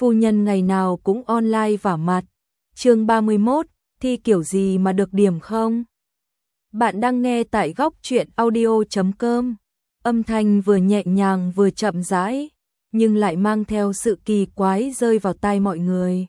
phu nhân ngày nào cũng online vả mặt. Chương 31, thi kiểu gì mà được điểm không? Bạn đang nghe tại góc truyện audio.com. Âm thanh vừa nhẹ nhàng vừa chậm rãi, nhưng lại mang theo sự kỳ quái rơi vào tai mọi người.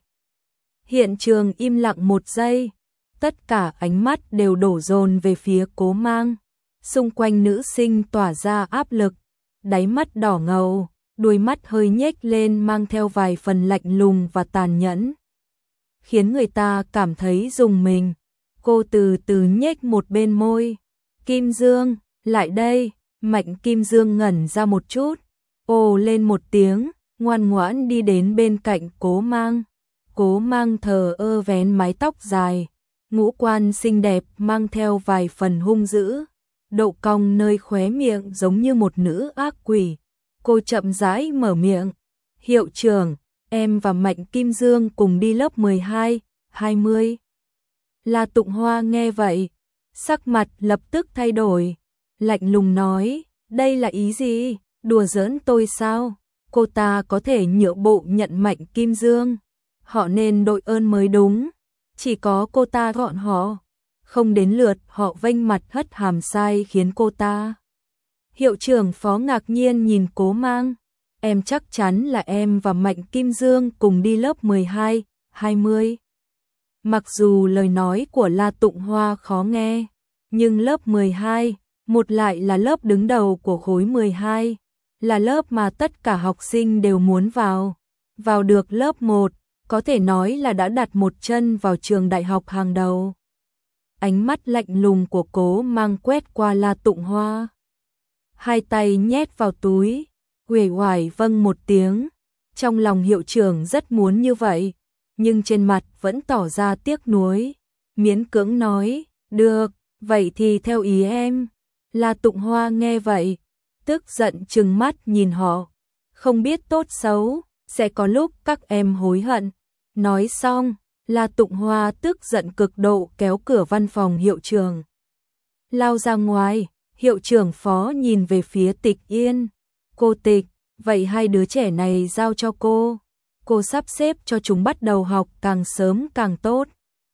Hiện trường im lặng một giây, tất cả ánh mắt đều đổ dồn về phía Cố Mang. Xung quanh nữ sinh tỏa ra áp lực, đáy mắt đỏ ngầu, đuôi mắt hơi nhếch lên mang theo vài phần lạnh lùng và tàn nhẫn, khiến người ta cảm thấy rùng mình. Cô từ từ nhếch một bên môi. Kim Dương, lại đây. Mạnh Kim Dương ngẩn ra một chút, ồ lên một tiếng, ngoan ngoãn đi đến bên cạnh Cố Mang. Cố Mang thờ ơ vén mái tóc dài, ngũ quan xinh đẹp mang theo vài phần hung dữ, độ cong nơi khóe miệng giống như một nữ ác quỷ. Cô chậm rãi mở miệng, hiệu trưởng, em và Mạnh Kim Dương cùng đi lớp 12, 20. La Tụng Hoa nghe vậy, sắc mặt lập tức thay đổi, lạnh lùng nói, đây là ý gì, đùa giỡn tôi sao? Cô ta có thể nhượng bộ nhận Mạnh Kim Dương, họ nên đội ơn mới đúng, chỉ có cô ta gọn họ, không đến lượt họ vênh mặt hất hàm sai khiến cô ta. Hiệu trưởng Phó ngạc nhiên nhìn Cố Mang, em chắc chắn là em và Mạnh Kim Dương cùng đi lớp 12, 20. Mặc dù lời nói của La Tụng Hoa khó nghe, nhưng lớp 12, một lại là lớp đứng đầu của khối 12, là lớp mà tất cả học sinh đều muốn vào. Vào được lớp 1, có thể nói là đã đặt một chân vào trường đại học hàng đầu. Ánh mắt lạnh lùng của Cố Mang quét qua La Tụng Hoa. Hai tay nhét vào túi, uể oải vâng một tiếng. Trong lòng hiệu trưởng rất muốn như vậy, nhưng trên mặt vẫn tỏ ra tiếc nuối, miễn cưỡng nói, được, vậy thì theo ý em. La Tụng Hoa nghe vậy, tức giận trừng mắt nhìn họ, không biết tốt xấu, sẽ có lúc các em hối hận. Nói xong, La Tụng Hoa tức giận cực độ kéo cửa văn phòng hiệu trưởng lao ra ngoài. Hiệu trưởng Phó nhìn về phía Tịch Yên, cô Tịch, vậy hai đứa trẻ này giao cho cô sắp xếp cho chúng bắt đầu học càng sớm càng tốt.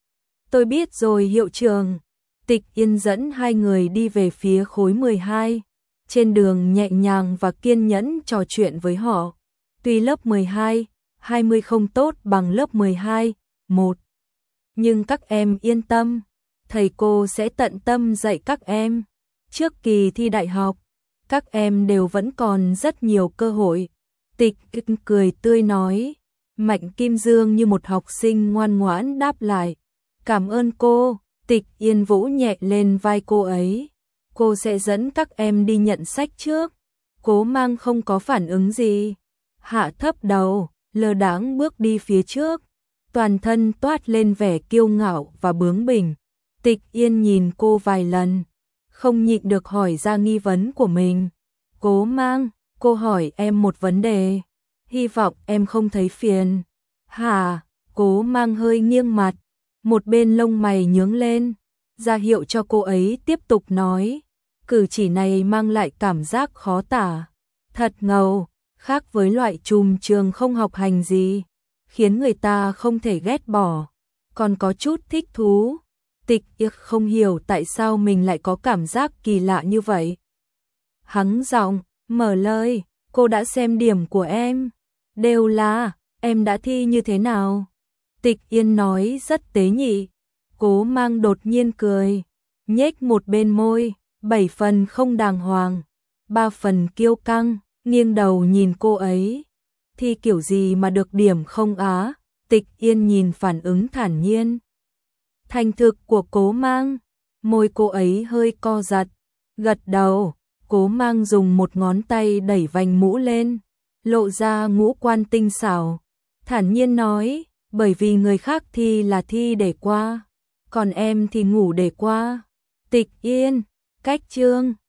Tôi biết rồi hiệu trưởng. Tịch Yên dẫn hai người đi về phía khối 12, trên đường nhẹ nhàng và kiên nhẫn trò chuyện với họ. Tuy lớp 12, 20 không tốt bằng lớp 12, 1, nhưng các em yên tâm, thầy cô sẽ tận tâm dạy các em. Trước kỳ thi đại học, các em đều vẫn còn rất nhiều cơ hội. Tịch Yên cười tươi nói. Mạnh Kim Dương như một học sinh ngoan ngoãn đáp lại, cảm ơn cô. Tịch Yên vỗ nhẹ lên vai cô ấy, cô sẽ dẫn các em đi nhận sách trước. Cố Mang không có phản ứng gì, hạ thấp đầu, lơ đãng bước đi phía trước, toàn thân toát lên vẻ kiêu ngạo và bướng bỉnh. Tịch Yên nhìn cô vài lần, không nhịn được hỏi ra nghi vấn của mình. Cố Mang, cô hỏi em một vấn đề, hy vọng em không thấy phiền. Hả? Cố Mang hơi nghiêng mặt, một bên lông mày nhướng lên, ra hiệu cho cô ấy tiếp tục nói. Cử chỉ này mang lại cảm giác khó tả, thật ngầu, khác với loại trùm trường không học hành gì, khiến người ta không thể ghét bỏ, còn có chút thích thú. Tịch Yên không hiểu tại sao mình lại có cảm giác kỳ lạ như vậy. Hắng giọng, mở lời, cô đã xem điểm của em, đều là, em đã thi như thế nào? Tịch Yên nói rất tế nhị. Cố Mang đột nhiên cười, nhếch một bên môi, 7 phần không đàng hoàng, 3 phần kiêu căng, nghiêng đầu nhìn cô ấy. Thi kiểu gì mà được điểm không á? Tịch Yên nhìn phản ứng thản nhiên, thành thực của Cố Mang, môi cô ấy hơi co giật, gật đầu. Cố Mang dùng một ngón tay đẩy vành mũ lên, lộ ra ngũ quan tinh xảo, thản nhiên nói, bởi vì người khác thi là thi để qua, còn em thì ngủ để qua. Tịch Yên, cách chương